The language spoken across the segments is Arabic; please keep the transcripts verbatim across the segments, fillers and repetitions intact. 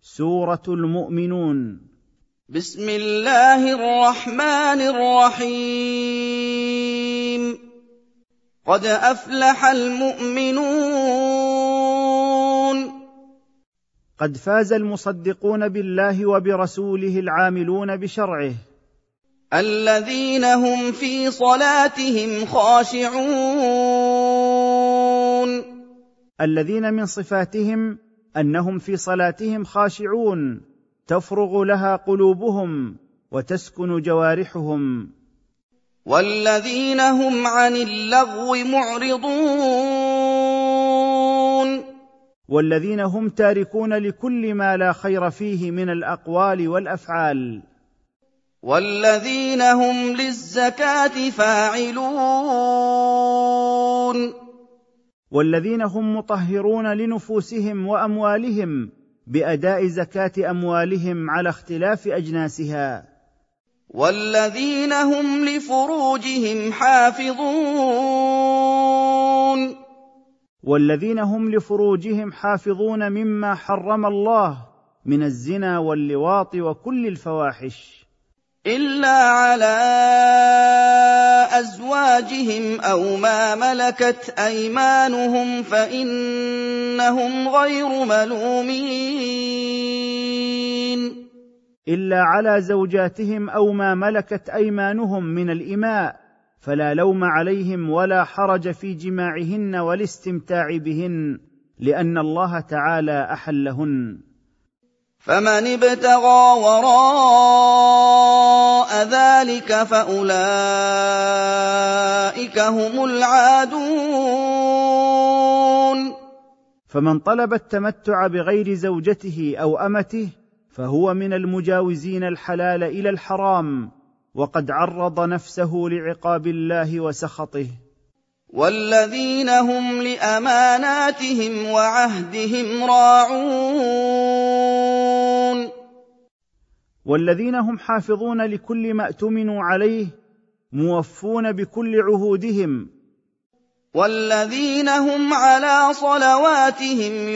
سورة المؤمنون. بسم الله الرحمن الرحيم. قد أفلح المؤمنون. قد فاز المصدقون بالله وبرسوله العاملون بشرعه، الذين هم في صلاتهم خاشعون. الذين من صفاتهم أنهم في صلاتهم خاشعون، تفرغ لها قلوبهم وتسكن جوارحهم. والذين هم عن اللغو معرضون. والذين هم تاركون لكل ما لا خير فيه من الأقوال والأفعال. والذين هم للزكاة فاعلون. والذين هم مطهرون لنفوسهم وأموالهم بأداء زكاة أموالهم على اختلاف أجناسها. والذين هم لفروجهم حافظون. والذين هم لفروجهم حافظون مما حرم الله من الزنا واللواط وكل الفواحش، إلا على أزواجهم أو ما ملكت أيمانهم فإنهم غير ملومين. إلا على زوجاتهم أو ما ملكت أيمانهم من الإماء، فلا لوم عليهم ولا حرج في جماعهن والاستمتاع بهن، لأن الله تعالى أحلهن. فمن ابتغى وراء ذلك فأولئك هم العادون. فمن طلب التمتع بغير زوجته أو أمته فهو من المجاوزين الحلال إلى الحرام، وقد عرض نفسه لعقاب الله وسخطه. والذين هم لأماناتهم وعهدهم راعون. والذين هم حافظون لكل ما اؤتمنوا عليه، موفون بكل عهودهم. والذين هم على صلواتهم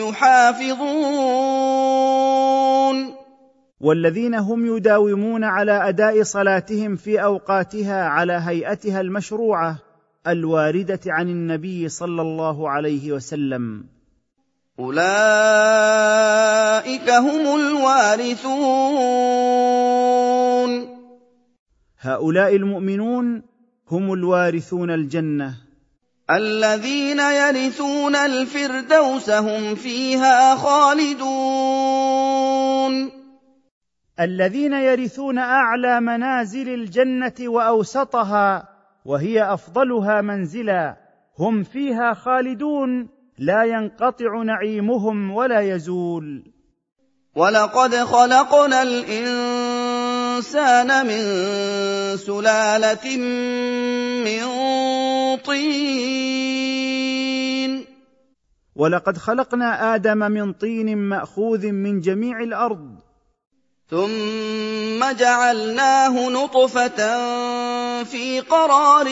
يحافظون. والذين هم يداومون على أداء صلاتهم في أوقاتها على هيئتها المشروعة الواردة عن النبي صلى الله عليه وسلم. أولئك هم الوارثون. هؤلاء المؤمنون هم الوارثون الجنة، الذين يرثون الفردوس هم فيها خالدون. الذين يرثون أعلى منازل الجنة وأوسطها، وهي أفضلها منزلا، هم فيها خالدون، لا ينقطع نعيمهم ولا يزول. ولقد خلقنا الإنسان من سلالة من طين. ولقد خلقنا آدم من طين مأخوذ من جميع الأرض، ثم جعلناه نطفة في قرار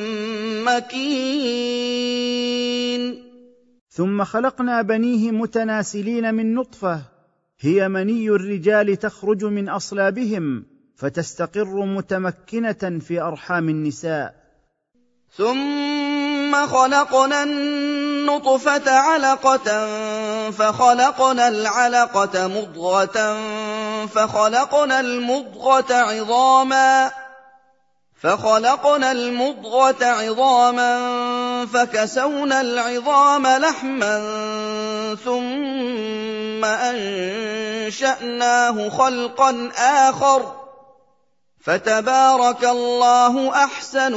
مكين. ثم خلقنا بنيه متناسلين من نطفة هي مني الرجال تخرج من أصلابهم فتستقر متمكنة في أرحام النساء. ثم خلقنا النطفة علقة فخلقنا العلقة مضغة فخلقنا المضغة عظاما فخلقنا المضغة عظاما فكسونا العظام لحما ثم أنشأناه خلقا آخر فتبارك الله أحسن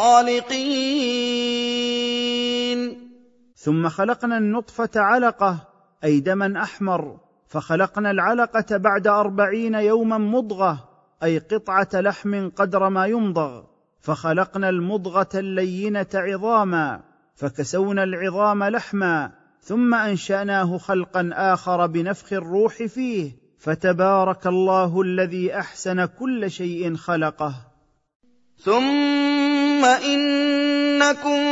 الخالقين. ثم خلقنا النطفة علقة أي دما أحمر، فخلقنا العلقة بعد أربعين يوما مضغة أي قطعة لحم قدر ما يمضغ، فخلقنا المضغة اللينة عظاما فكسونا العظام لحما ثم أنشأناه خلقا آخر بنفخ الروح فيه، فتبارك الله الذي أحسن كل شيء خلقه. ثم إنكم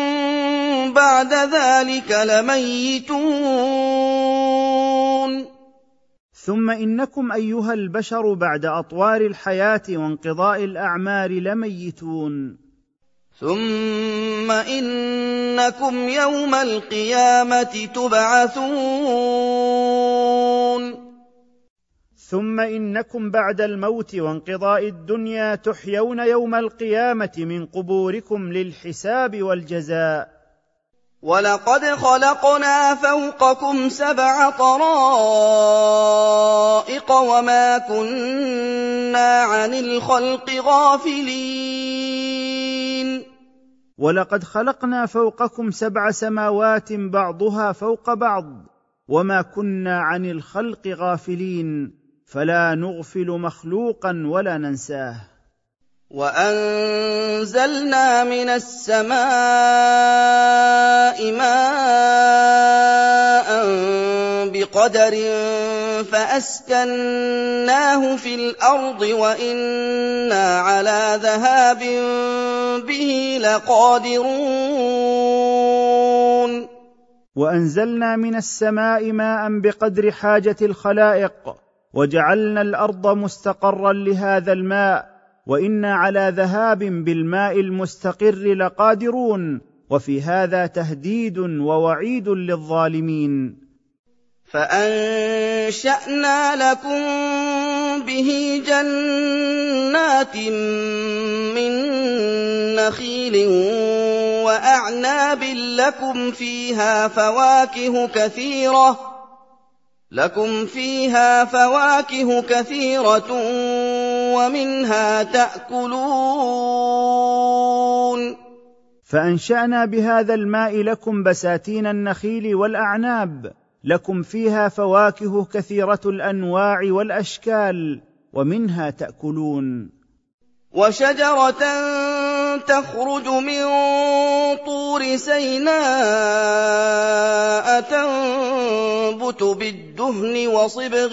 بعد ذلك لميتون. ثم إنكم أيها البشر بعد أطوار الحياة وانقضاء الأعمار لميتون. ثم إنكم يوم القيامة تبعثون. ثم إنكم بعد الموت وانقضاء الدنيا تحيون يوم القيامة من قبوركم للحساب والجزاء. ولقد خلقنا فوقكم سبع طرائق وما كنا عن الخلق غافلين. ولقد خلقنا فوقكم سبع سماوات بعضها فوق بعض وما كنا عن الخلق غافلين، فلا نغفل مخلوقا ولا ننساه. وأنزلنا من السماء ماء بقدر فأسكناه في الأرض وإنا على ذهاب به لقادرون. وأنزلنا من السماء ماء بقدر حاجة الخلائق وجعلنا الأرض مستقرا لهذا الماء، وإنا على ذهاب بالماء المستقر لقادرون. وفي هذا تهديد ووعيد للظالمين. فأنشأنا لكم به جنات من نخيل وأعناب لكم فيها فواكه كثيرة لكم فيها فواكه كثيرة ومنها تأكلون. فأنشأنا بهذا الماء لكم بساتين النخيل والأعناب، لكم فيها فواكه كثيرة الأنواع والأشكال ومنها تأكلون. وشجرة تخرج من طور سيناء تنبت بالدهن وصبغ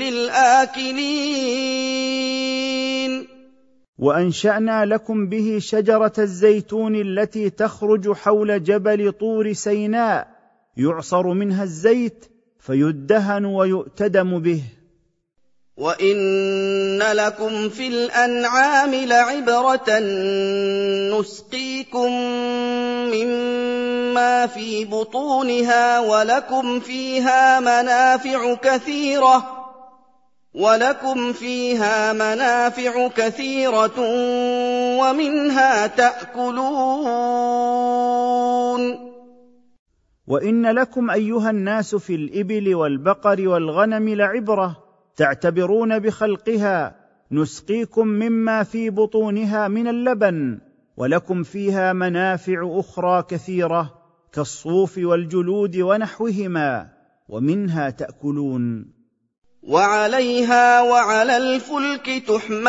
للآكلين. وأنشأنا لكم به شجرة الزيتون التي تخرج حول جبل طور سيناء، يعصر منها الزيت فيدهن ويؤتدم به. وَإِنَّ لَكُمْ فِي الْأَنْعَامِ لَعِبْرَةً نُسْقِيكُم مِّمَّا فِي بُطُونِهَا وَلَكُمْ فِيهَا مَنَافِعُ كَثِيرَةٌ وَلَكُمْ فِيهَا مَنَافِعُ كَثِيرَةٌ وَمِنْهَا تَأْكُلُونَ. وإن لكم أيها الناس في الإبل والبقر والغنم لعبرة تعتبرون بخلقها، نسقيكم مما في بطونها من اللبن، ولكم فيها منافع أخرى كثيرة كالصوف والجلود ونحوهما، ومنها تأكلون. وعليها وعلى الفلك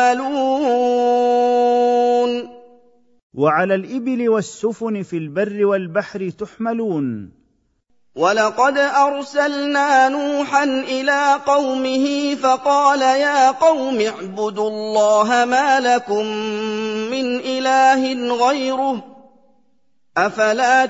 تحملون. وعلى الإبل والسفن في البر والبحر تحملون. وَلَقَدْ أَرْسَلْنَا نُوحًا إِلَىٰ قَوْمِهِ فَقَالَ يَا قَوْمِ اعْبُدُوا اللَّهَ مَا لَكُم مِّنْ إِلَٰهٍ غَيْرُهُ أَفَلَا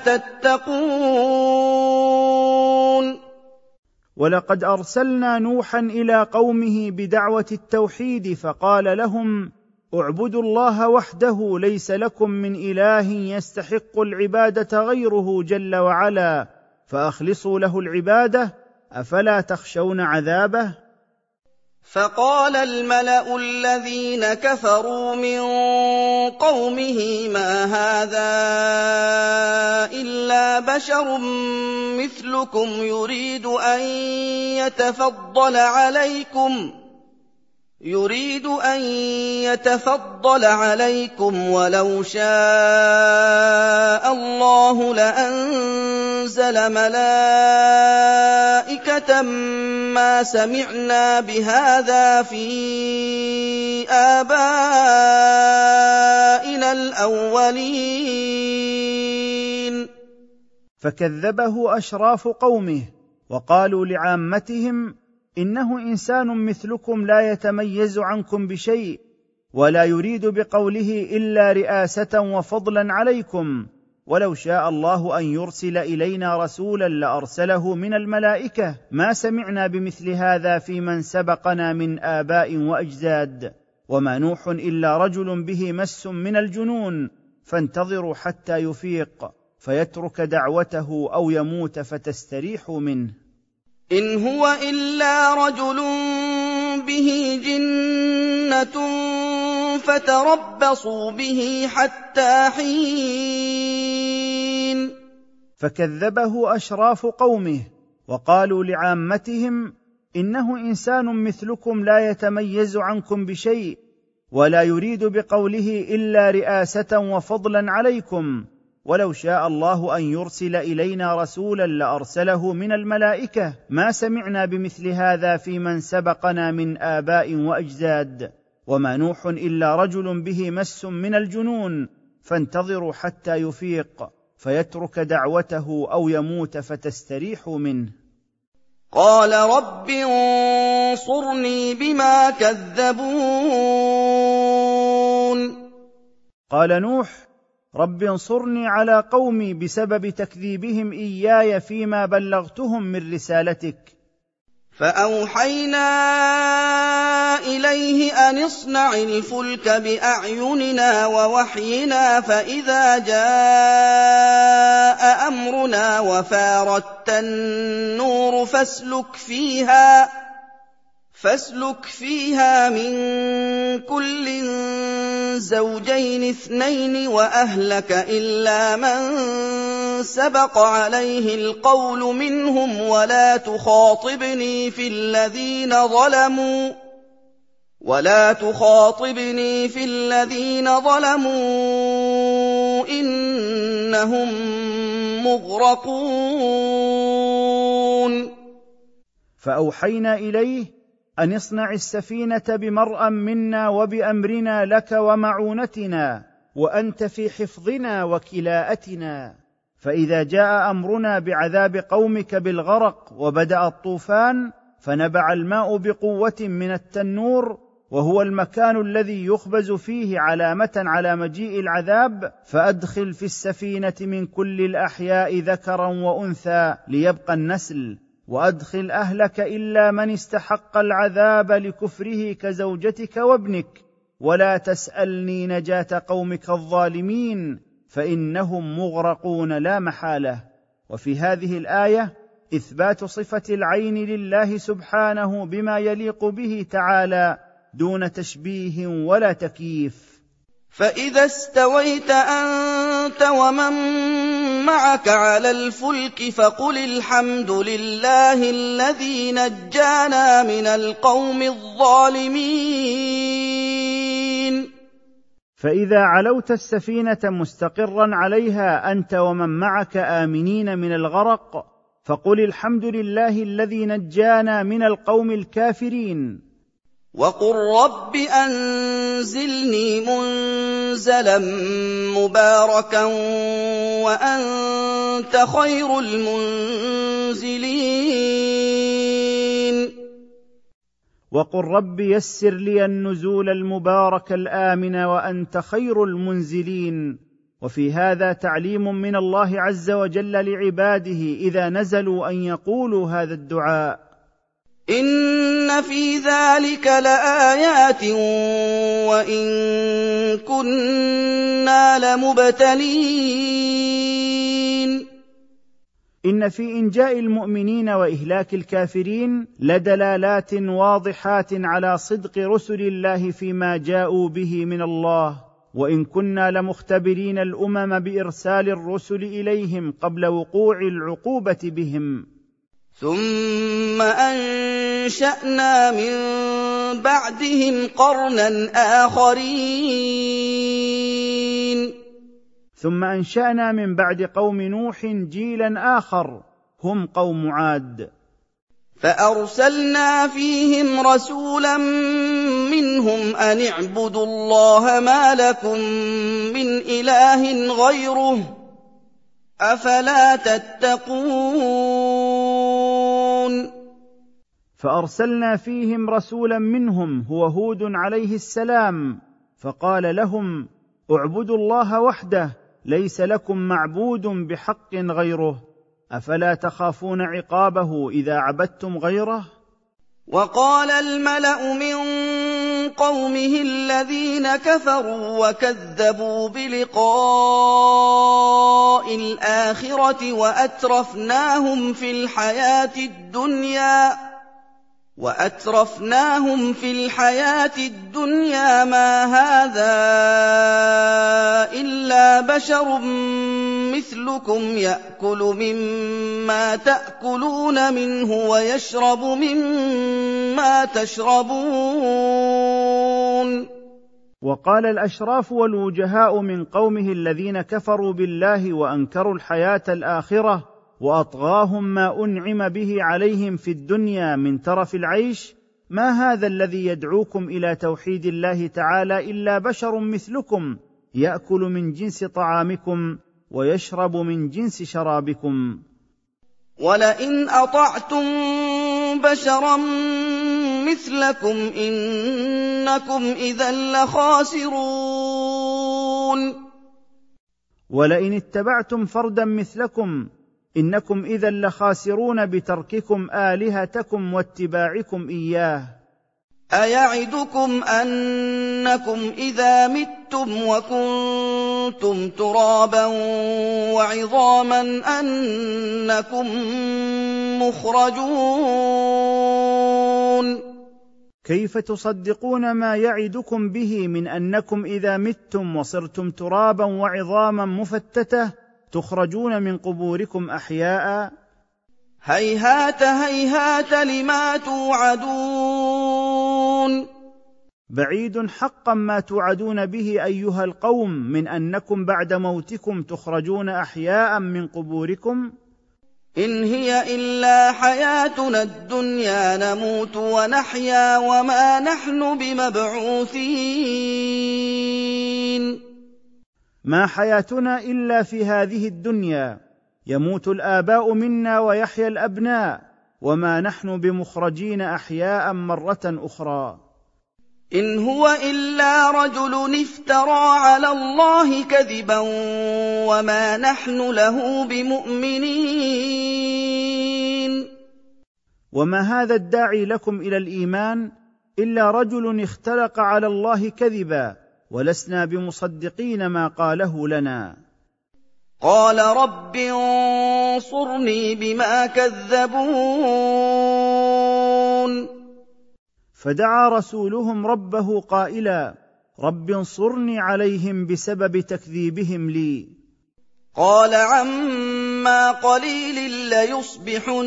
تَتَّقُونَ. ولقد أرسلنا نوحا إلى قومه بدعوة التوحيد فقال لهم اعبدوا الله وحده ليس لكم من إله يستحق العبادة غيره جل وعلا، فأخلصوا له العبادة، أفلا تخشون عذابه؟ فقال الملأ الذين كفروا من قومه ما هذا إلا بشر مثلكم يريد أن يتفضل عليكم يريد أن يتفضل عليكم ولو شاء الله لأنزل ملائكة ما سمعنا بهذا في آبائنا الأولين. فكذبه أشراف قومه وقالوا لعامتهم إنه إنسان مثلكم لا يتميز عنكم بشيء، ولا يريد بقوله إلا رئاسة وفضلا عليكم، ولو شاء الله ان يرسل الينا رسولا لارسله من الملائكه ما سمعنا بمثل هذا في من سبقنا من اباء واجداد، وما نوح الا رجل به مس من الجنون، فانتظروا حتى يفيق فيترك دعوته او يموت فتستريحوا منه. إن هو إلا رجل به جنة فتربصوا به حتى حين. فكذبه أشراف قومه وقالوا لعامتهم: إنه إنسان مثلكم لا يتميز عنكم بشيء، ولا يريد بقوله إلا رئاسة وفضلا عليكم، ولو شاء الله ان يرسل الينا رسولا لارسله من الملائكه ما سمعنا بمثل هذا في من سبقنا من اباء واجداد، وما نوح الا رجل به مس من الجنون، فانتظروا حتى يفيق فيترك دعوته او يموت فتستريحوا منه. قال رب انصرني بما كذبون. قال نوح: رب انصرني على قومي بسبب تكذيبهم إياي فيما بلغتهم من رسالتك. فأوحينا إليه أن اصنع الفلك بأعيننا ووحينا، فإذا جاء أمرنا وفاردت النور فاسلك فيها فاسلك فيها من كل زوجين اثنين وأهلك إلا من سبق عليه القول منهم، ولا تخاطبني في الذين ظلموا ولا تخاطبني في الذين ظلموا إنهم مغرقون. فأوحينا إليه أن اصنع السفينة بمرأ منا وبأمرنا لك ومعونتنا، وأنت في حفظنا وكلاءتنا، فإذا جاء أمرنا بعذاب قومك بالغرق وبدأ الطوفان، فنبع الماء بقوة من التنور، وهو المكان الذي يخبز فيه علامة على مجيء العذاب، فأدخل في السفينة من كل الأحياء ذكرا وأنثى ليبقى النسل، وأدخل أهلك إلا من استحق العذاب لكفره كزوجتك وابنك، ولا تسألني نجاة قومك الظالمين فإنهم مغرقون لا محالة. وفي هذه الآية إثبات صفة العين لله سبحانه بما يليق به تعالى دون تشبيه ولا تكييف. فإذا استويت أنت ومن معك على الفلك فقل الحمد لله الذي نجانا من القوم الظالمين. فإذا علوت السفينة مستقرا عليها أنت ومن معك آمنين من الغرق، فقل الحمد لله الذي نجانا من القوم الكافرين. وقل رب أنزلني منزلا مباركا وأنت خير المنزلين. وقل رب يسر لي النزول المبارك الآمن وأنت خير المنزلين. وفي هذا تعليم من الله عز وجل لعباده إذا نزلوا أن يقولوا هذا الدعاء: إن في ذلك لآيات وإن كنا لمبتلين. إن في إنجاء المؤمنين وإهلاك الكافرين لدلالات واضحات على صدق رسل الله فيما جاءوا به من الله، وإن كنا لمختبرين الأمم بإرسال الرسل إليهم قبل وقوع العقوبة بهم. ثم أنشأنا من بعدهم قرنا آخرين. ثم أنشأنا من بعد قوم نوح جيلا آخر هم قوم عاد، فأرسلنا فيهم رسولا منهم أن اعبدوا الله ما لكم من إله غيره أفلا تتقون. فأرسلنا فيهم رسولا منهم هو هود عليه السلام، فقال لهم: اعبدوا الله وحده ليس لكم معبود بحق غيره، أفلا تخافون عقابه إذا عبدتم غيره؟ وقال الملأ من قومه الذين كفروا وكذبوا بلقاء الآخرة وأترفناهم في الحياة الدنيا وأترفناهم في الحياة الدنيا ما هذا إلا بشر مثلكم يأكل مما تأكلون منه ويشرب مما تشربون. وقال الأشراف والوجهاء من قومه الذين كفروا بالله وأنكروا الحياة الآخرة وأطغاهم ما أنعم به عليهم في الدنيا من ترف العيش: ما هذا الذي يدعوكم إلى توحيد الله تعالى إلا بشر مثلكم يأكل من جنس طعامكم ويشرب من جنس شرابكم. ولئن أطعتم بشرا مثلكم إنكم إذا لخاسرون. ولئن اتبعتم فردا مثلكم إنكم إذا لخاسرون بترككم آلهتكم واتباعكم إياه. أيعدكم أنكم إذا متم وكنتم ترابا وعظاما أنكم مخرجون؟ كيف تصدقون ما يعدكم به من أنكم إذا متم وصرتم ترابا وعظاما مفتتة تخرجون من قبوركم أحياء؟ هيهات هيهات لما توعدون. بعيد حقا ما توعدون به أيها القوم من أنكم بعد موتكم تخرجون أحياء من قبوركم. إن هي إلا حياتنا الدنيا نموت ونحيا وما نحن بمبعوثين. ما حياتنا إلا في هذه الدنيا، يموت الآباء منا ويحيا الأبناء، وما نحن بمخرجين أحياء مرة أخرى. إن هو إلا رجل افترى على الله كذبا وما نحن له بمؤمنين. وما هذا الداعي لكم إلى الإيمان إلا رجل اختلق على الله كذبا، ولسنا بمصدقين ما قاله لنا. قال رب انصرني بما كذبون. فدعا رسولهم ربه قائلا: رب انصرني عليهم بسبب تكذيبهم لي. قال عما قليل ليصبحن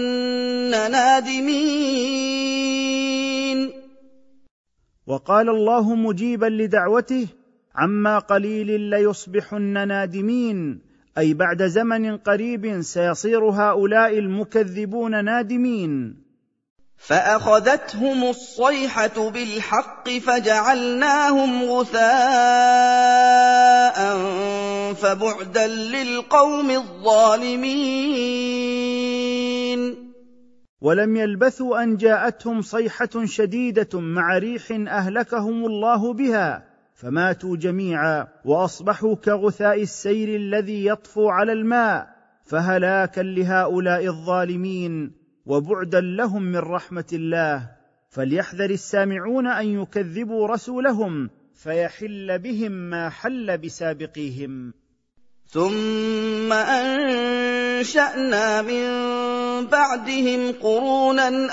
نادمين. وقال الله مجيبا لدعوته: عما قليل ليصبحن نادمين، أي بعد زمن قريب سيصير هؤلاء المكذبون نادمين. فأخذتهم الصيحة بالحق فجعلناهم غثاء فبعدا للقوم الظالمين. ولم يلبثوا أن جاءتهم صيحة شديدة مع ريح أهلكهم الله بها، فماتوا جميعا وأصبحوا كغثاء السيل الذي يطفو على الماء، فهلاكا لهؤلاء الظالمين وبعدا لهم من رحمة الله. فليحذر السامعون أن يكذبوا رسولهم فيحل بهم ما حل بسابقيهم. ثم أنشأنا من بعدهم قرونا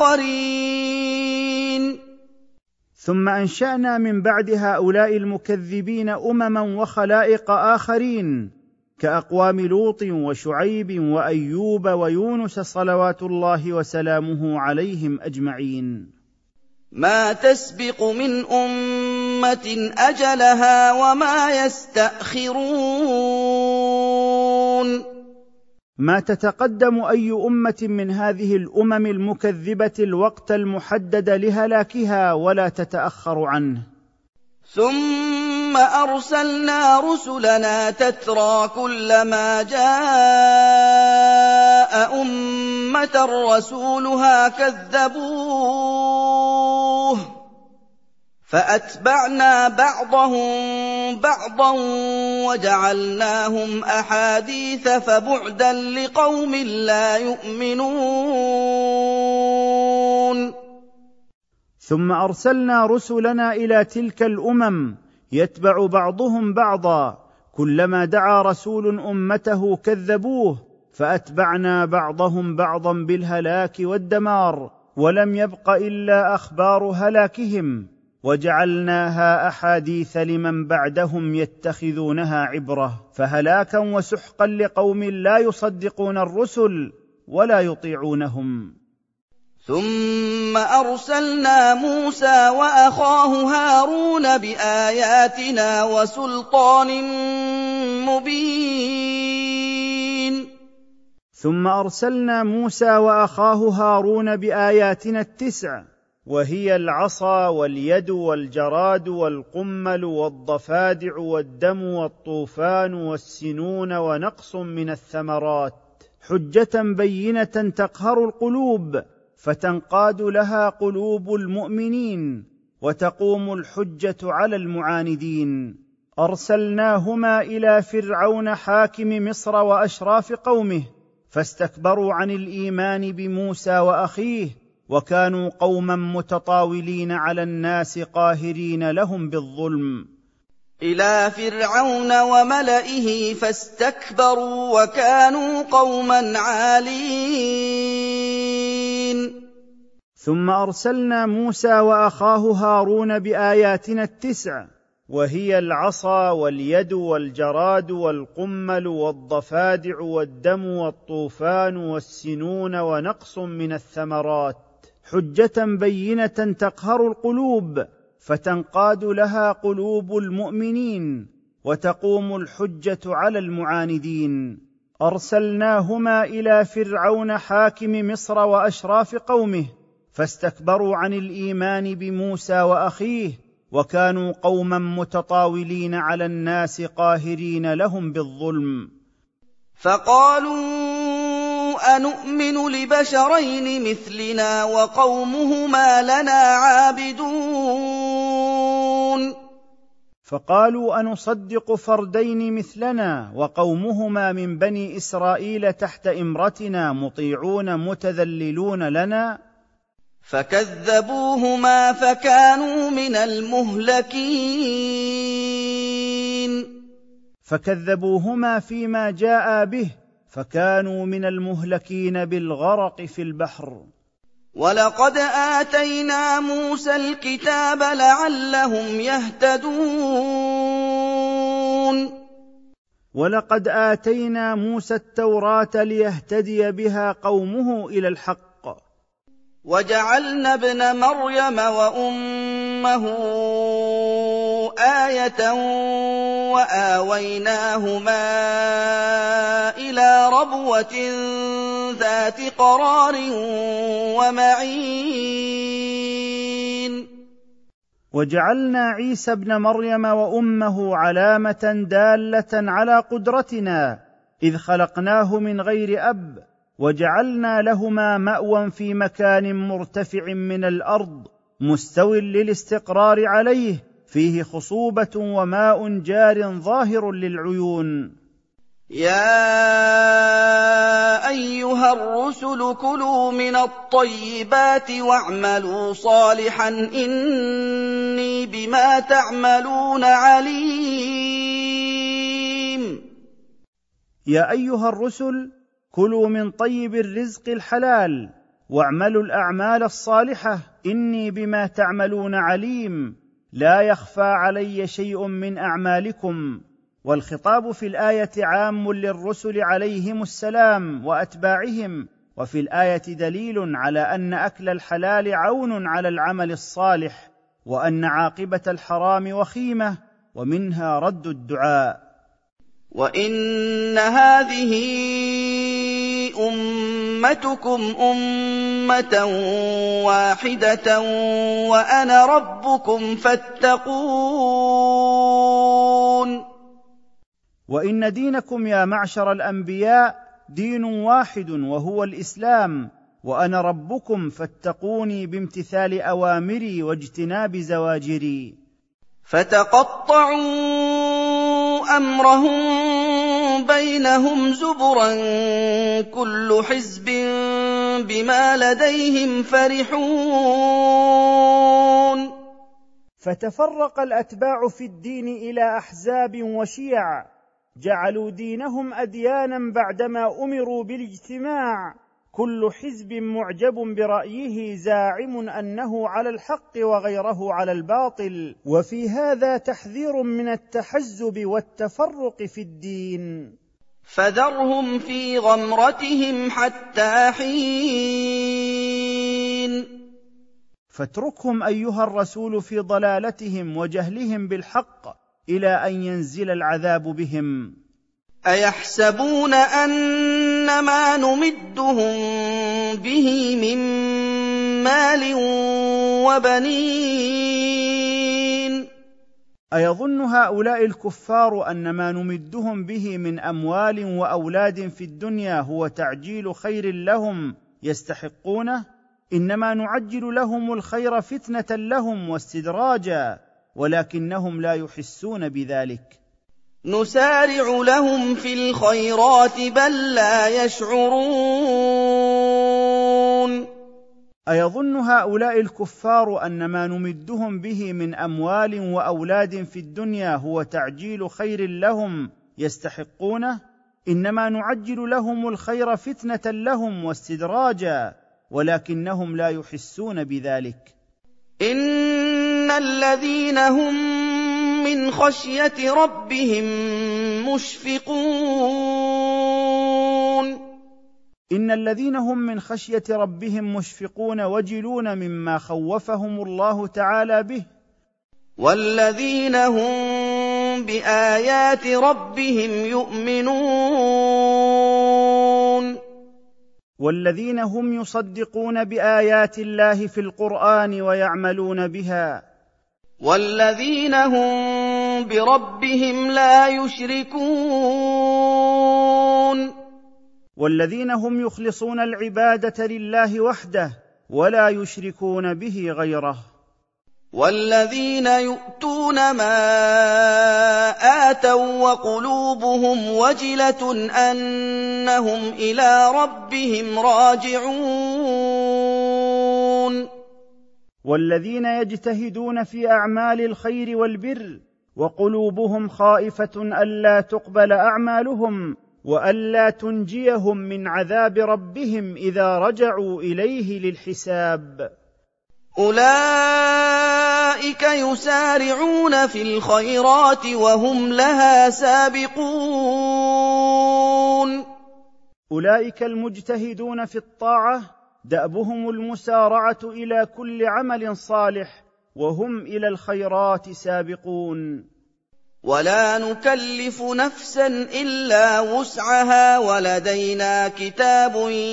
آخرين. ثم أنشأنا من بعد هؤلاء المكذبين أمما وخلائق آخرين كأقوام لوط وشعيب وأيوب ويونس صلوات الله وسلامه عليهم أجمعين. ما تسبق من أمة أجلها وما يستأخرون. ما تتقدم أي أمة من هذه الأمم المكذبة الوقت المحدد لهلاكها ولا تتأخر عنه. ثم أرسلنا رسلنا تترى كلما جاء أمة رسولها كذبوه فأتبعنا بعضهم بعضا وجعلناهم أحاديث فبعدا لقوم لا يؤمنون. ثم أرسلنا رسلنا إلى تلك الأمم يتبع بعضهم بعضا، كلما دعا رسول أمته كذبوه، فأتبعنا بعضهم بعضا بالهلاك والدمار، ولم يبق إلا أخبار هلاكهم، وجعلناها أحاديث لمن بعدهم يتخذونها عبرة، فهلاكا وسحقا لقوم لا يصدقون الرسل ولا يطيعونهم. ثم أرسلنا موسى وأخاه هارون بآياتنا وسلطان مبين. ثم أرسلنا موسى وأخاه هارون بآياتنا التسع، وهي العصا واليد والجراد والقمل والضفادع والدم والطوفان والسنون ونقص من الثمرات، حجة بينة تقهر القلوب، فتنقاد لها قلوب المؤمنين، وتقوم الحجة على المعاندين. أرسلناهما إلى فرعون حاكم مصر وأشراف قومه، فاستكبروا عن الإيمان بموسى وأخيه، وكانوا قوما متطاولين على الناس قاهرين لهم بالظلم. إلى فرعون وملئه فاستكبروا وكانوا قوما عالين. ثم أرسلنا موسى وأخاه هارون بآياتنا التسع، وهي العصا واليد والجراد والقمل والضفادع والدم والطوفان والسنون ونقص من الثمرات، حجة بينة تقهر القلوب، فتنقاد لها قلوب المؤمنين، وتقوم الحجة على المعاندين. أرسلناهما إلى فرعون حاكم مصر وأشراف قومه، فاستكبروا عن الإيمان بموسى وأخيه، وكانوا قوما متطاولين على الناس قاهرين لهم بالظلم. فقالوا أنؤمن لبشرين مثلنا وقومهما لنا عابدون. فقالوا أنصدق فردين مثلنا وقومهما من بني إسرائيل تحت إمرتنا مطيعون متذللون لنا؟ فكذبوهما فكانوا من المهلكين. فكذبوهما فيما جاء به، فكانوا من المهلكين بالغرق في البحر. ولقد آتينا موسى الكتاب لعلهم يهتدون. ولقد آتينا موسى التوراة ليهتدي بها قومه إلى الحق. وجعلنا ابن مريم وأمه آية وآويناهما إلى ربوة ذات قرار ومعين. وجعلنا عيسى ابن مريم وأمه علامة دالة على قدرتنا، إذ خلقناه من غير أب، وجعلنا لهما مأوى في مكان مرتفع من الأرض مستو للاستقرار عليه، فيه خصوبة وماء جار ظاهر للعيون. يا أيها الرسل كلوا من الطيبات واعملوا صالحا إني بما تعملون عليم. يا أيها الرسل كلوا من طيب الرزق الحلال واعملوا الأعمال الصالحة إني بما تعملون عليم، لا يخفى علي شيء من أعمالكم. والخطاب في الآية عام للرسل عليهم السلام وأتباعهم، وفي الآية دليل على أن أكل الحلال عون على العمل الصالح، وأن عاقبة الحرام وخيمة، ومنها رد الدعاء. وإن هذه أمتكم أمة واحدة وأنا ربكم فاتقون. وإن دينكم يا معشر الأنبياء دين واحد وهو الإسلام، وأنا ربكم فاتقوني بامتثال أوامري واجتناب زواجري. فتقطعوا أمرهم بينهم زبرا كل حزب بما لديهم فرحون. فتفرق الأتباع في الدين إلى أحزاب وشيع، جعلوا دينهم أديانا بعدما أمروا بالاجتماع، كل حزب معجب برأيه زاعم أنه على الحق وغيره على الباطل، وفي هذا تحذير من التحزب والتفرق في الدين. فذرهم في غمرتهم حتى حين. فاتركهم أيها الرسول في ضلالتهم وجهلهم بالحق إلى أن ينزل العذاب بهم. أيحسبون أن ما نمدهم به من مال وبنين؟ أيظن هؤلاء الكفار أن ما نمدهم به من أموال وأولاد في الدنيا هو تعجيل خير لهم يستحقونه؟ إنما نعجل لهم الخير فتنة لهم واستدراجا، ولكنهم لا يحسون بذلك. نسارع لهم في الخيرات بل لا يشعرون. أيظن هؤلاء الكفار أن ما نمدهم به من أموال وأولاد في الدنيا هو تعجيل خير لهم يستحقونه؟ إنما نعجل لهم الخير فتنة لهم واستدراجا، ولكنهم لا يحسون بذلك. إن الذين هم من خشية ربهم مشفقون. إن الذين هم من خشية ربهم مشفقون وجلون مما خوفهم الله تعالى به. والذين هم بآيات ربهم يؤمنون. والذين هم يصدقون بآيات الله في القرآن ويعملون بها. والذين هم بربهم لا يشركون. والذين هم يخلصون العبادة لله وحده ولا يشركون به غيره. والذين يؤتون ما آتوا وقلوبهم وجلة أنهم إلى ربهم راجعون. والذين يجتهدون في أعمال الخير والبر وقلوبهم خائفة ألا تقبل أعمالهم وألا تنجيهم من عذاب ربهم إذا رجعوا إليه للحساب. أولئك يسارعون في الخيرات وهم لها سابقون. أولئك المجتهدون في الطاعة دأبهم المسارعة إلى كل عمل صالح وهم إلى الخيرات سابقون. ولا نكلف نفسا إلا وسعها ولدينا كتاب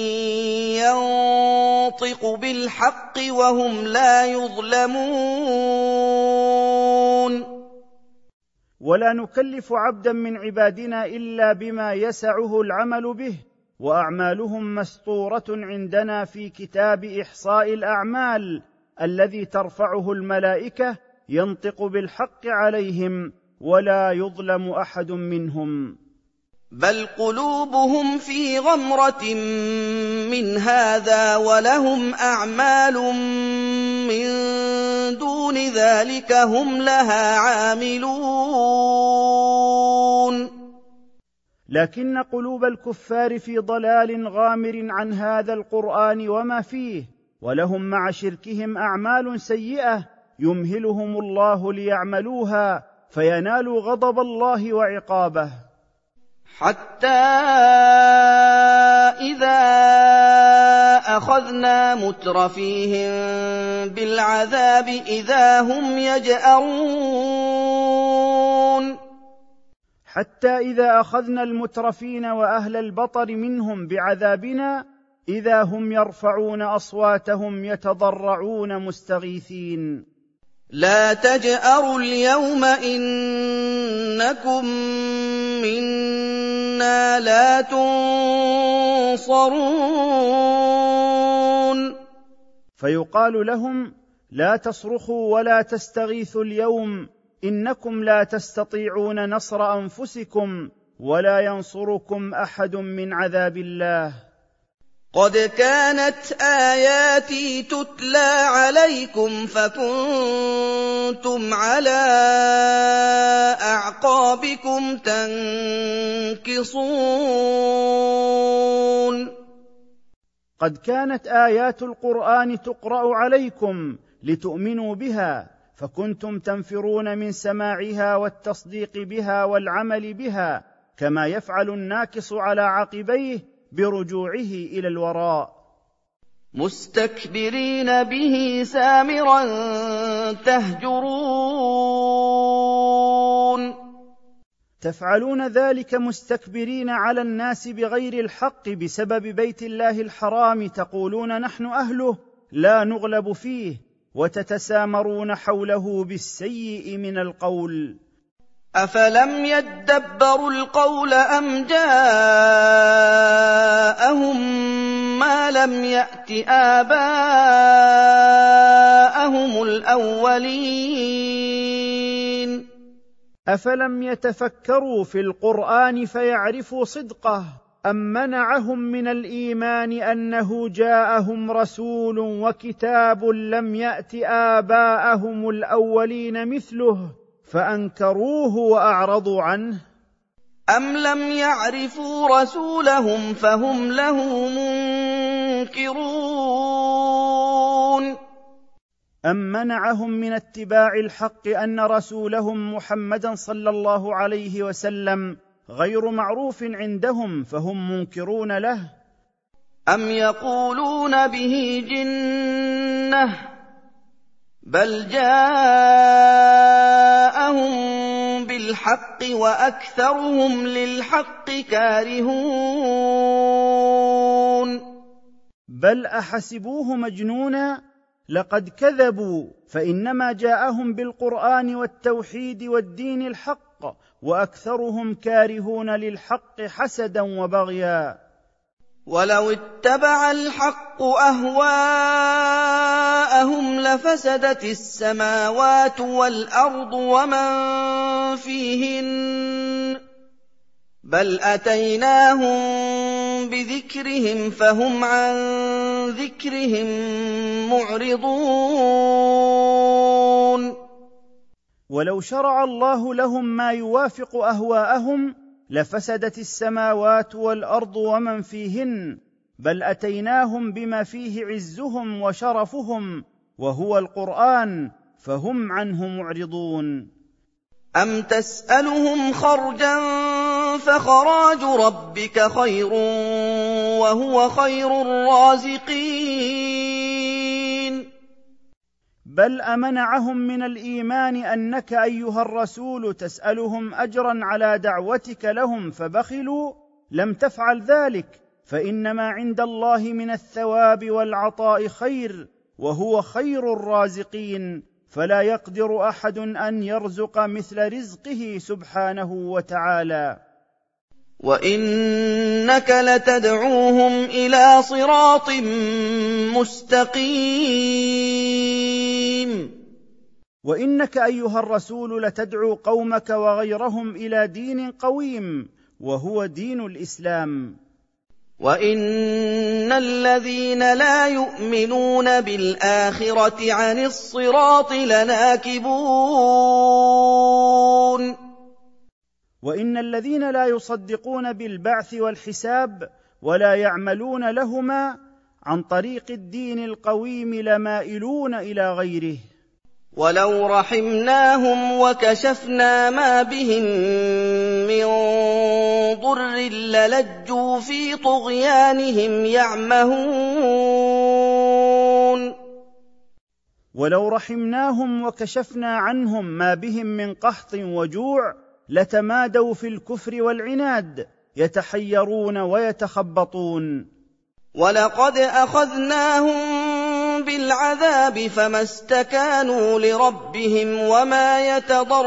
ينطق بالحق وهم لا يظلمون. ولا نكلف عبدا من عبادنا إلا بما يسعه العمل به، وأعمالهم مسطورة عندنا في كتاب إحصاء الأعمال الذي ترفعه الملائكة ينطق بالحق عليهم ولا يظلم أحد منهم. بل قلوبهم في غمرة من هذا ولهم أعمال من دون ذلك هم لها عاملون. لكن قلوب الكفار في ضلال غامر عن هذا القرآن وما فيه، ولهم مع شركهم أعمال سيئة يمهلهم الله ليعملوها فينالوا غضب الله وعقابه. حتى إذا أخذنا مترفيهم بالعذاب إذا هم يجأرون. حتى إذا أخذنا المترفين وأهل البطر منهم بعذابنا إذا هم يرفعون أصواتهم يتضرعون مستغيثين. لا تجأروا اليوم إنكم منا لا تنصرون. فيقال لهم: لا تصرخوا ولا تستغيثوا اليوم، إنكم لا تستطيعون نصر أنفسكم ولا ينصركم أحد من عذاب الله. قد كانت آياتي تتلى عليكم فكنتم على أعقابكم تنكصون. قد كانت آيات القرآن تقرأ عليكم لتؤمنوا بها، فكنتم تنفرون من سماعها والتصديق بها والعمل بها، كما يفعل الناكص على عقبيه برجوعه إلى الوراء. مستكبرين به سامرا تهجرون. تفعلون ذلك مستكبرين على الناس بغير الحق بسبب بيت الله الحرام، تقولون: نحن أهله لا نغلب فيه، وتتسامرون حوله بالسيء من القول. أفلم يدبروا القول أم جاءهم ما لم يأت آباءهم الأولين. أفلم يتفكروا في القرآن فيعرفوا صدقه، أم منعهم من الإيمان أنه جاءهم رسول وكتاب لم يأت آباءهم الأولين مثله فأنكروه وأعرضوا عنه؟ أم لم يعرفوا رسولهم فهم له منكرون. أم منعهم من اتباع الحق أن رسولهم محمدا صلى الله عليه وسلم غير معروف عندهم فهم منكرون له؟ أم يقولون به جنة بل جاءهم بالحق وأكثرهم للحق كارهون. بل أحسبوه مجنونا؟ لقد كذبوا، فإنما جاءهم بالقرآن والتوحيد والدين الحق، وأكثرهم كارهون للحق حسدا وبغيا. ولو اتبع الحق أهواءهم لفسدت السماوات والأرض ومن فيهن بل أتيناهم بذكرهم فهم عن ذكرهم معرضون. ولو شرع الله لهم ما يوافق أهواءهم لفسدت السماوات والأرض ومن فيهن، بل أتيناهم بما فيه عزهم وشرفهم وهو القرآن فهم عنه معرضون. أم تسألهم خرجا فخراج ربك خير وهو خير الرازقين. بل أمنعهم من الإيمان أنك أيها الرسول تسألهم أجرا على دعوتك لهم فبخلوا؟ لم تفعل ذلك، فإنما عند الله من الثواب والعطاء خير وهو خير الرازقين، فلا يقدر أحد أن يرزق مثل رزقه سبحانه وتعالى. وإنك لتدعوهم إلى صراط مستقيم. وإنك أيها الرسول لتدعو قومك وغيرهم إلى دين قويم وهو دين الإسلام. وإن الذين لا يؤمنون بالآخرة عن الصراط لناكبون. وإن الذين لا يصدقون بالبعث والحساب ولا يعملون لهما عن طريق الدين القويم لمائلون إلى غيره. ولو رحمناهم وكشفنا ما بهم من ضر للجوا في طغيانهم يعمهون. ولو رحمناهم وكشفنا عنهم ما بهم من قحط وجوع لتمادوا في الكفر والعناد يتحيرون ويتخبطون. ولقد أخذناهم بالعذاب فما استكانوا لربهم وما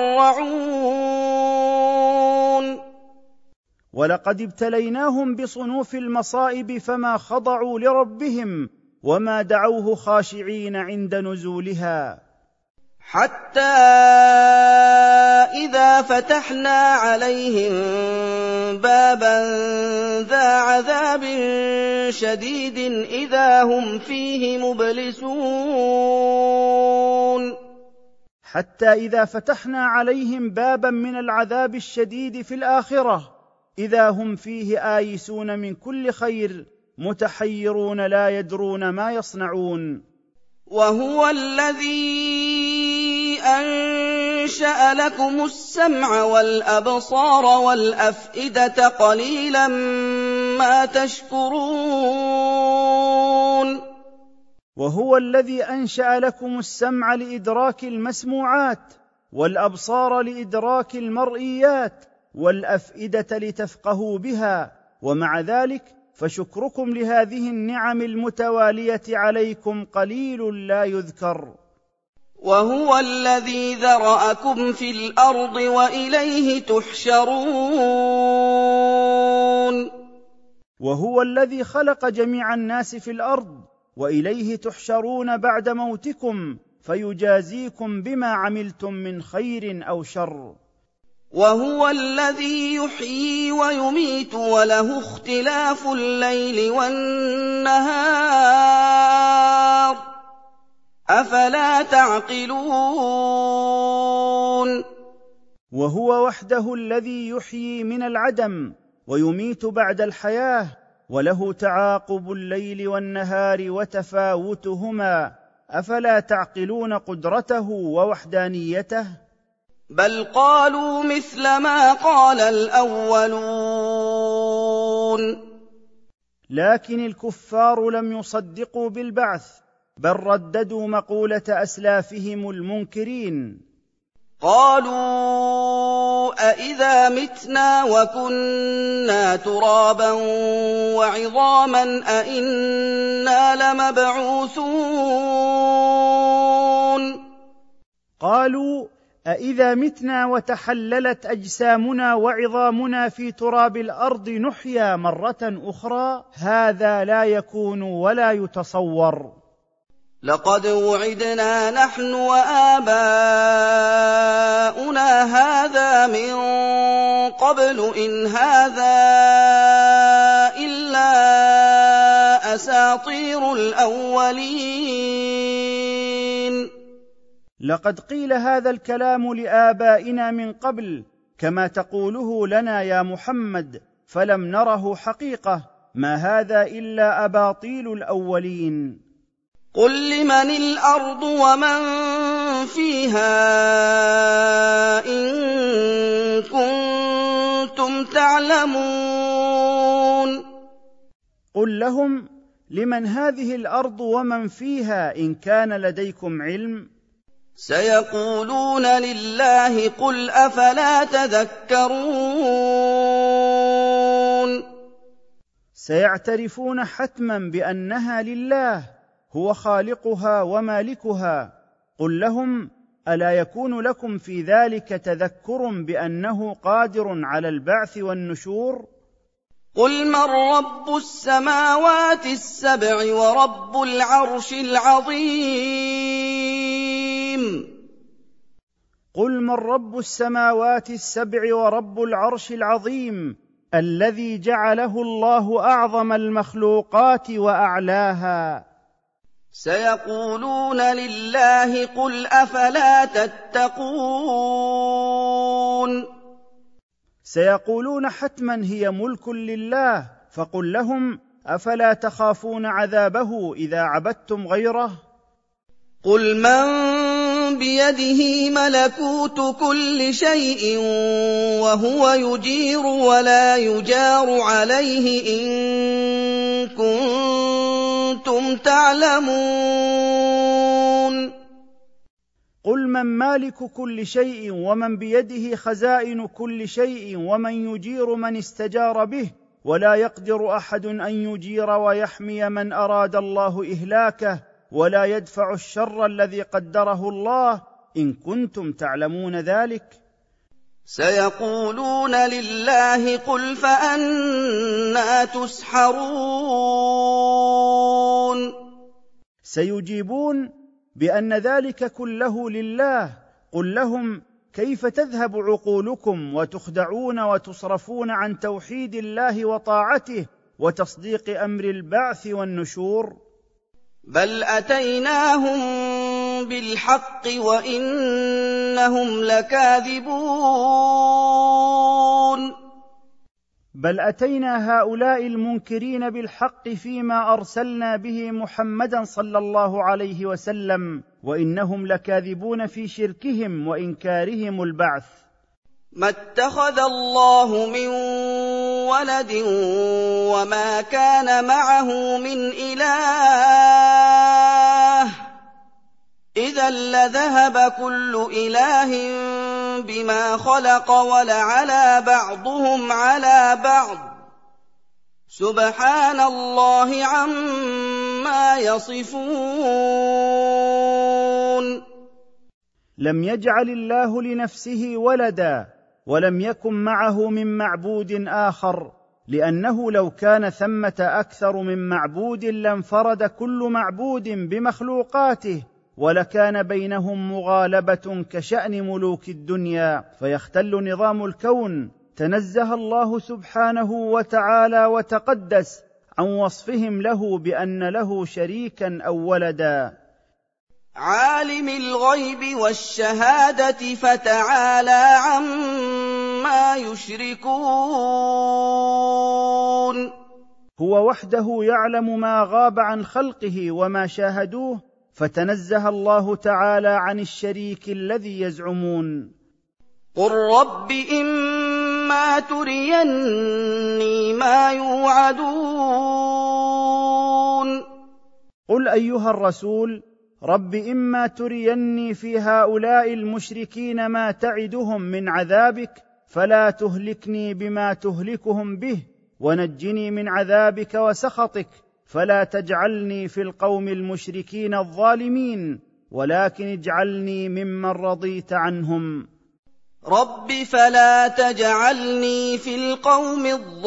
يتضرعون. ولقد ابتليناهم بصنوف المصائب فما خضعوا لربهم وما دعوه خاشعين عند نزولها. حتى إذا فتحنا عليهم بابا ذا عذاب شديد إذا هم فيه مبلسون. حتى إذا فتحنا عليهم بابا من العذاب الشديد في الآخرة إذا هم فيه آيسون من كل خير، متحيرون لا يدرون ما يصنعون. وهو الذي أنشأ لكم السمع والأبصار والأفئدة قليلا ما تشكرون. وهو الذي أنشأ لكم السمع لإدراك المسموعات، والأبصار لإدراك المرئيات، والأفئدة لتفقهوا بها، ومع ذلك فشكركم لهذه النعم المتوالية عليكم قليل لا يذكر. وهو الذي ذرأكم في الأرض وإليه تحشرون. وهو الذي خلق جميع الناس في الأرض وإليه تحشرون بعد موتكم فيجازيكم بما عملتم من خير أو شر. وهو الذي يحيي ويميت وله اختلاف الليل والنهار أفلا تعقلون. وهو وحده الذي يحيي من العدم ويميت بعد الحياة، وله تعاقب الليل والنهار وتفاوتهما، أفلا تعقلون قدرته ووحدانيته؟ بل قالوا مثل ما قال الأولون. لكن الكفار لم يصدقوا بالبعث، بل رددوا مقولة أسلافهم المنكرين. قالوا أإذا متنا وكنا ترابا وعظاما أإنا لمبعوثون. قالوا أإذا متنا وتحللت أجسامنا وعظامنا في تراب الأرض نحيا مرة أخرى، هذا لا يكون ولا يتصور. لقد وعدنا نحن وآباؤنا هذا من قبل إن هذا إلا أساطير الأولين. لقد قيل هذا الكلام لآبائنا من قبل كما تقوله لنا يا محمد، فلم نره حقيقة، ما هذا إلا أباطيل الأولين. قل لمن الأرض ومن فيها إن كنتم تعلمون. قل لهم لمن هذه الأرض ومن فيها إن كان لديكم علم. سيقولون لله قل أفلا تذكرون. سيعترفون حتما بأنها لله، هو خالقها ومالكها. قل لهم ألا يكون لكم في ذلك تذكر بأنه قادر على البعث والنشور؟ قل من رب السماوات السبع ورب العرش العظيم. قل من رب السماوات السبع ورب العرش العظيم الذي جعله الله أعظم المخلوقات وأعلاها. سيقولون لله قل أفلا تتقون. سيقولون حتما هي ملك لله، فقل لهم أفلا تخافون عذابه إذا عبدتم غيره؟ قل من بيده ملكوت كل شيء وهو يجير ولا يجار عليه إن كنتم تعلمون. قل من مالك كل شيء ومن بيده خزائن كل شيء ومن يجير من استجار به، ولا يقدر أحد أن يجير ويحمي من أراد الله إهلاكه، ولا يدفع الشر الذي قدره الله إن كنتم تعلمون ذلك. سيقولون لله قل فأنى تسحرون. سيجيبون بأن ذلك كله لله. قل لهم: كيف تذهب عقولكم وتخدعون وتصرفون عن توحيد الله وطاعته وتصديق أمر البعث والنشور؟ بل أتيناهم بالحق وإنهم لكاذبون. بل أتينا هؤلاء المنكرين بالحق فيما أرسلنا به محمدا صلى الله عليه وسلم، وإنهم لكاذبون في شركهم وإنكارهم البعث. ما اتخذ الله من ولد وما كان معه من إله، إذا لذهب كل إله بما خلق ولعلى بعضهم على بعض، سبحان الله عما يصفون. لم يجعل الله لنفسه ولدا ولم يكن معه من معبود آخر، لأنه لو كان ثمة أكثر من معبود لانفرد كل معبود بمخلوقاته، ولكان بينهم مغالبة كشأن ملوك الدنيا فيختل نظام الكون. تنزه الله سبحانه وتعالى وتقدس عن وصفهم له بأن له شريكا أو ولدا. عالم الغيب والشهادة فتعالى عما يشركون. هو وحده يعلم ما غاب عن خلقه وما شاهدوه، فتنزه الله تعالى عن الشريك الذي يزعمون. قل رب إما تريني ما يوعدون. قل أيها الرسول: رب إما تريني في هؤلاء المشركين ما تعدهم من عذابك فلا تهلكني بما تهلكهم به، ونجني من عذابك وسخطك، فلا تجعلني في القوم المشركين الظالمين، ولكن اجعلني ممن رضيت عنهم. رب فلا تجعلني في القوم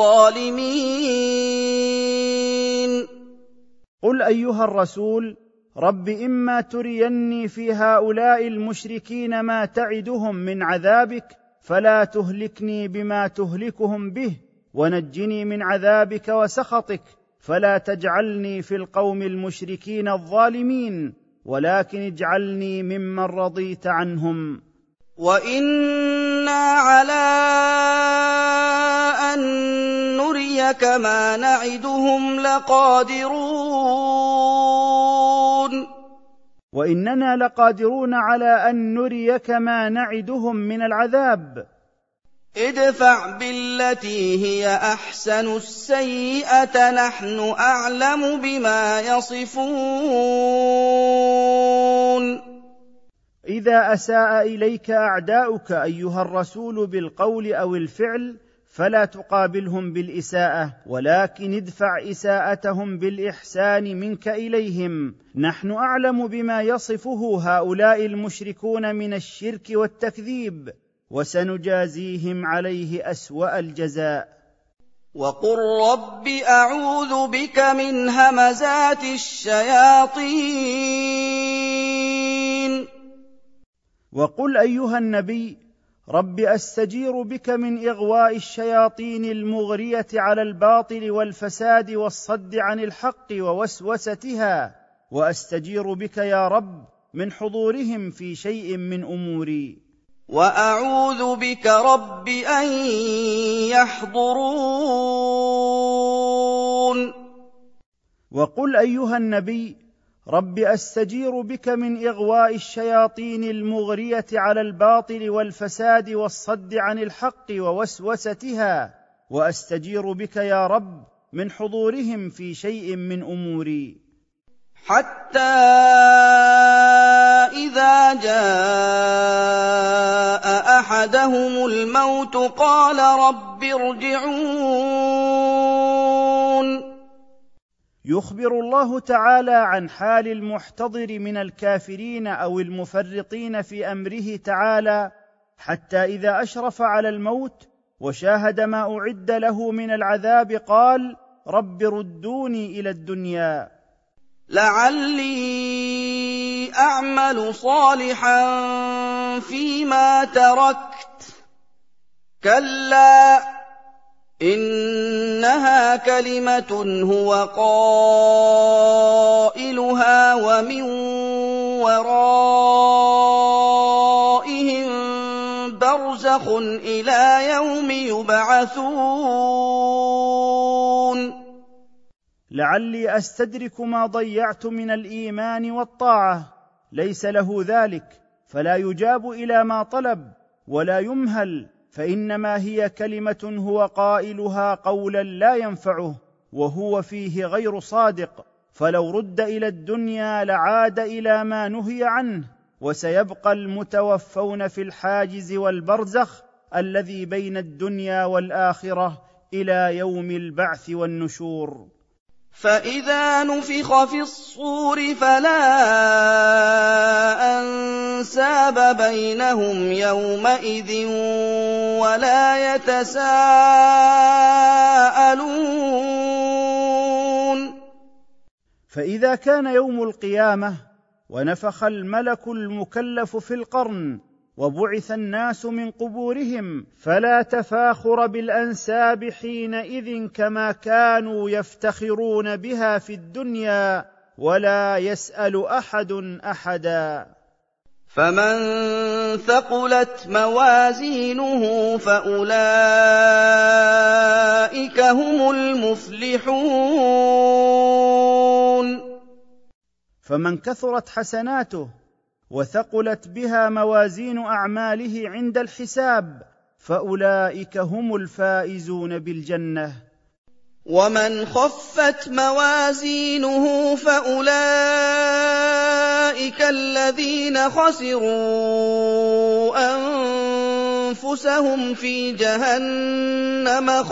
الظالمين. قل أيها الرسول: رب إما تريني في هؤلاء المشركين ما تعدهم من عذابك فلا تهلكني بما تهلكهم به، ونجني من عذابك وسخطك، فلا تجعلني في القوم المشركين الظالمين، ولكن اجعلني ممن رضيت عنهم. وإنا على أن نريك ما نعدهم لقادرون. وإننا لقادرون على أن نريك ما نعدهم من العذاب. ادفع بالتي هي أحسن السيئة نحن أعلم بما يصفون. إذا أساء إليك أعداؤك أيها الرسول بالقول أو الفعل فلا تقابلهم بالإساءة، ولكن ادفع إساءتهم بالإحسان منك إليهم. نحن أعلم بما يصفه هؤلاء المشركون من الشرك والتكذيب، وسنجازيهم عليه أسوأ الجزاء. وقل رب أعوذ بك من همزات الشياطين. وقل أيها النبي: رب أستجير بك من إغواء الشياطين المغرية على الباطل والفساد والصد عن الحق ووسوستها، وأستجير بك يا رب من حضورهم في شيء من أموري. وأعوذ بك رب أن يحضرون. وقل أيها النبي: رب أستجير بك من إغواء الشياطين المغرية على الباطل والفساد والصد عن الحق ووسوستها، وأستجير بك يا رب من حضورهم في شيء من أموري. حتى إذا جاء أحدهم الموت قال رب ارجعون. يخبر الله تعالى عن حال المحتضر من الكافرين أو المفرطين في أمره تعالى، حتى إذا أشرف على الموت وشاهد ما أعد له من العذاب قال: رب ردوني إلى الدنيا. لعلي أعمل صالحا فيما تركت كلا إنها كلمة هو قائلها ومن ورائهم برزخ إلى يوم يبعثون لعلي أستدرك ما ضيعت من الإيمان والطاعة. ليس له ذلك، فلا يجاب إلى ما طلب ولا يمهل، فإنما هي كلمة هو قائلها قولا لا ينفعه وهو فيه غير صادق، فلو رد إلى الدنيا لعاد إلى ما نهي عنه، وسيبقى المتوفون في الحاجز والبرزخ الذي بين الدنيا والآخرة إلى يوم البعث والنشور. فإذا نفخ في الصور فلا أنساب بينهم يومئذ ولا يتساءلون. فإذا كان يوم القيامة ونفخ الملك المكلف في القرن وبعث الناس من قبورهم، فلا تفاخر بالأنساب حينئذ كما كانوا يفتخرون بها في الدنيا، ولا يسأل أحد أحدا. فمن ثقلت موازينه فأولئك هم المفلحون. فمن كثرت حسناته وثقلت بها موازين أعماله عند الحساب فأولئك هم الفائزون بالجنة. ومن خفت موازينه فأولئك الذين خسروا أنفسهم في جهنم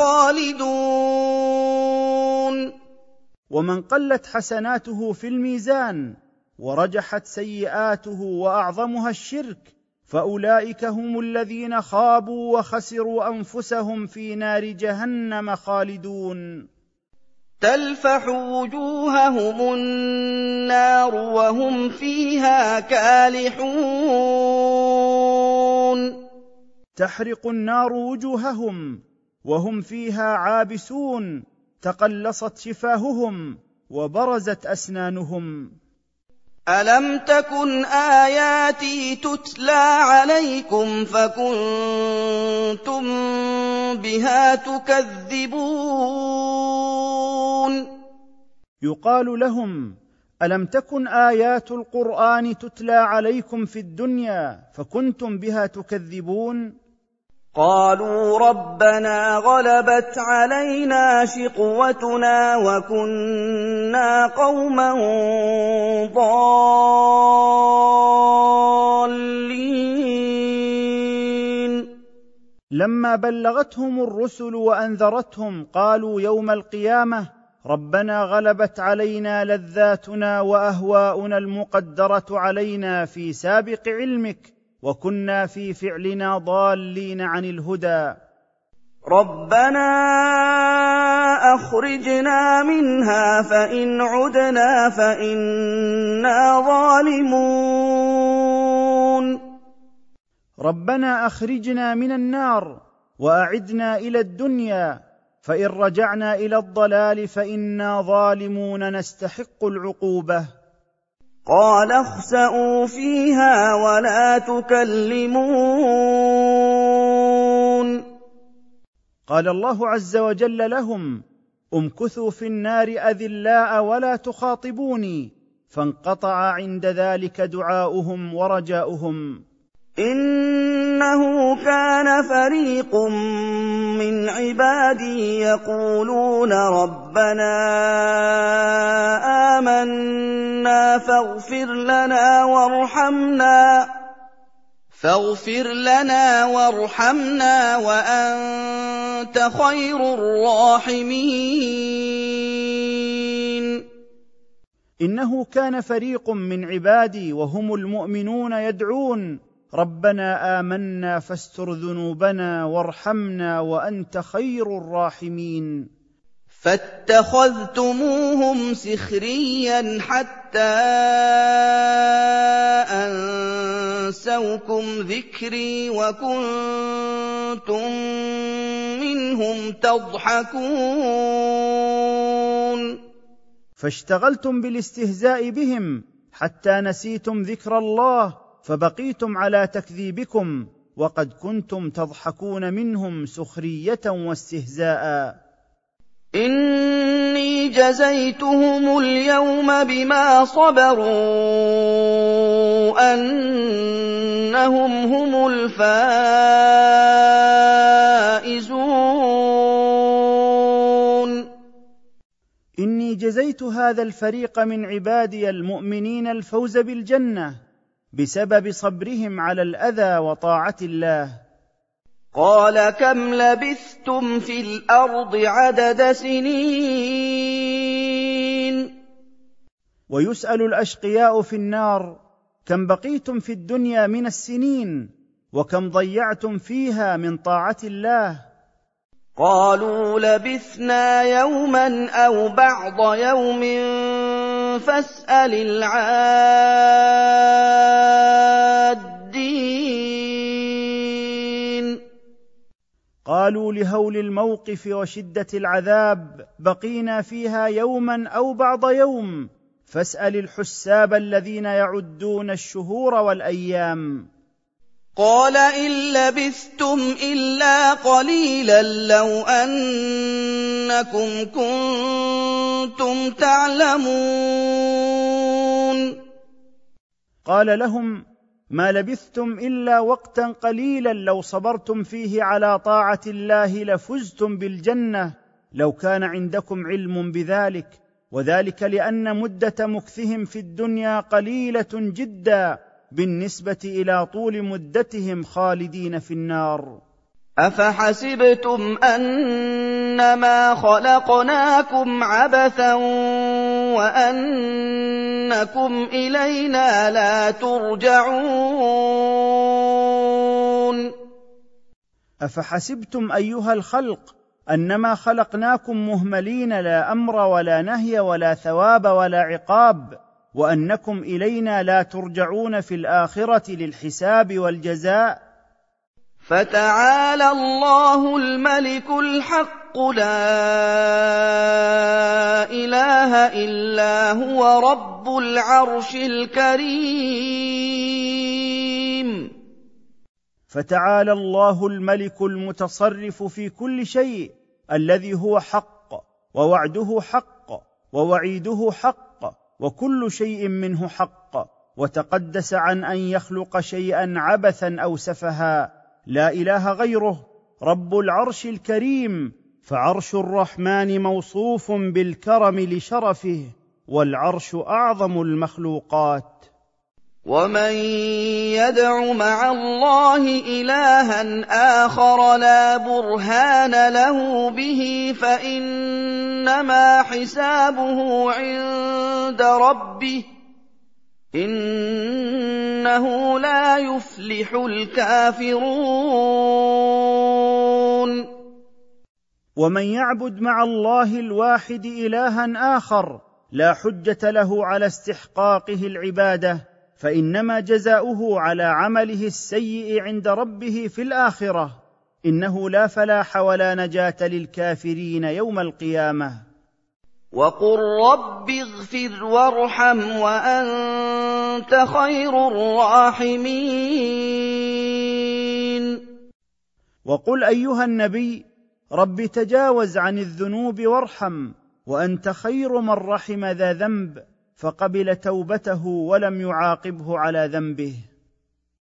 خالدون. ومن قلت حسناته في الميزان ورجحت سيئاته وأعظمها الشرك فأولئك هم الذين خابوا وخسروا أنفسهم في نار جهنم خالدون. تلفح وجوههم النار وهم فيها كالحون. تحرق النار وجوههم وهم فيها عابسون، تقلصت شفاههم وبرزت أسنانهم. ألم تكن آياتي تتلى عليكم فكنتم بها تكذبون. يقال لهم: ألم تكن آيات القرآن تتلى عليكم في الدنيا فكنتم بها تكذبون؟ قالوا ربنا غلبت علينا شقوتنا وكنا قوما ضالين. لما بلغتهم الرسل وأنذرتهم قالوا يوم القيامة: ربنا غلبت علينا لذاتنا وأهواؤنا المقدرة علينا في سابق علمك وكنا في فعلنا ضالين عن الهدى. ربنا أخرجنا منها فإن عدنا فإنا ظالمون. ربنا أخرجنا من النار وأعدنا إلى الدنيا فإن رجعنا إلى الضلال فإنا ظالمون نستحق العقوبة. قال اخسئوا فيها ولا تكلمون. قال الله عز وجل لهم: امكثوا في النار أذلاء ولا تخاطبوني، فانقطع عند ذلك دعاؤهم ورجاؤهم. إنه كان فريق من عبادي يقولون ربنا آمنا فاغفر لنا وارحمنا فاغفر لنا وارحمنا وأنت خير الراحمين. إنه كان فريق من عبادي وهم المؤمنون يدعون: ربنا آمنا فاستر ذنوبنا وارحمنا وأنت خير الراحمين. فاتخذتموهم سخريا حتى أنسوكم ذكري وكنتم منهم تضحكون. فاشتغلتم بالاستهزاء بهم حتى نسيتم ذكر الله فبقيتم على تكذيبكم وقد كنتم تضحكون منهم سخرية واستهزاء. إني جزيتهم اليوم بما صبروا أنهم هم الفائزون. إني جزيت هذا الفريق من عبادي المؤمنين الفوز بالجنة بسبب صبرهم على الأذى وطاعة الله. قال كم لبثتم في الأرض عدد سنين. ويسأل الأشقياء في النار كم بقيتم في الدنيا من السنين وكم ضيعتم فيها من طاعة الله. قالوا لبثنا يوما أو بعض يوم فاسأل العادين. قالوا لهول الموقف وشدة العذاب بقينا فيها يوما أو بعض يوم فاسأل الحساب الذين يعدون الشهور والأيام. قال إن لبثتم إلا قليلا لو أنكم كنتم تعلمون. قال لهم ما لبثتم إلا وقتا قليلا لو صبرتم فيه على طاعة الله لفزتم بالجنة لو كان عندكم علم بذلك، وذلك لأن مدة مكثهم في الدنيا قليلة جدا بالنسبة إلى طول مدتهم خالدين في النار. أفحسبتم أنما خلقناكم عبثا وأنكم إلينا لا ترجعون. أفحسبتم أيها الخلق أنما خلقناكم مهملين لا أمر ولا نهي ولا ثواب ولا عقاب وأنكم إلينا لا ترجعون في الآخرة للحساب والجزاء. فتعالى الله الملك الحق لا إله إلا هو رب العرش الكريم. فتعالى الله الملك المتصرف في كل شيء الذي هو حق ووعده حق ووعيده حق وكل شيء منه حق، وتقدس عن أن يخلق شيئا عبثا أو سفها، لا إله غيره رب العرش الكريم. فعرش الرحمن موصوف بالكرم لشرفه، والعرش أعظم المخلوقات. ومن يدع مع الله إلها آخر لا برهان له به فإنما حسابه عند ربه إنه لا يفلح الكافرون. ومن يعبد مع الله الواحد إلها آخر لا حجة له على استحقاقه العبادة فإنما جزاؤه على عمله السيء عند ربه في الآخرة، إنه لا فلاح ولا نجاة للكافرين يوم القيامة. وقل رب اغفر وارحم وأنت خير الراحمين. وقل أيها النبي رب تجاوز عن الذنوب وارحم وأنت خير من رحم ذا ذنب فقبل توبته ولم يعاقبه على ذنبه.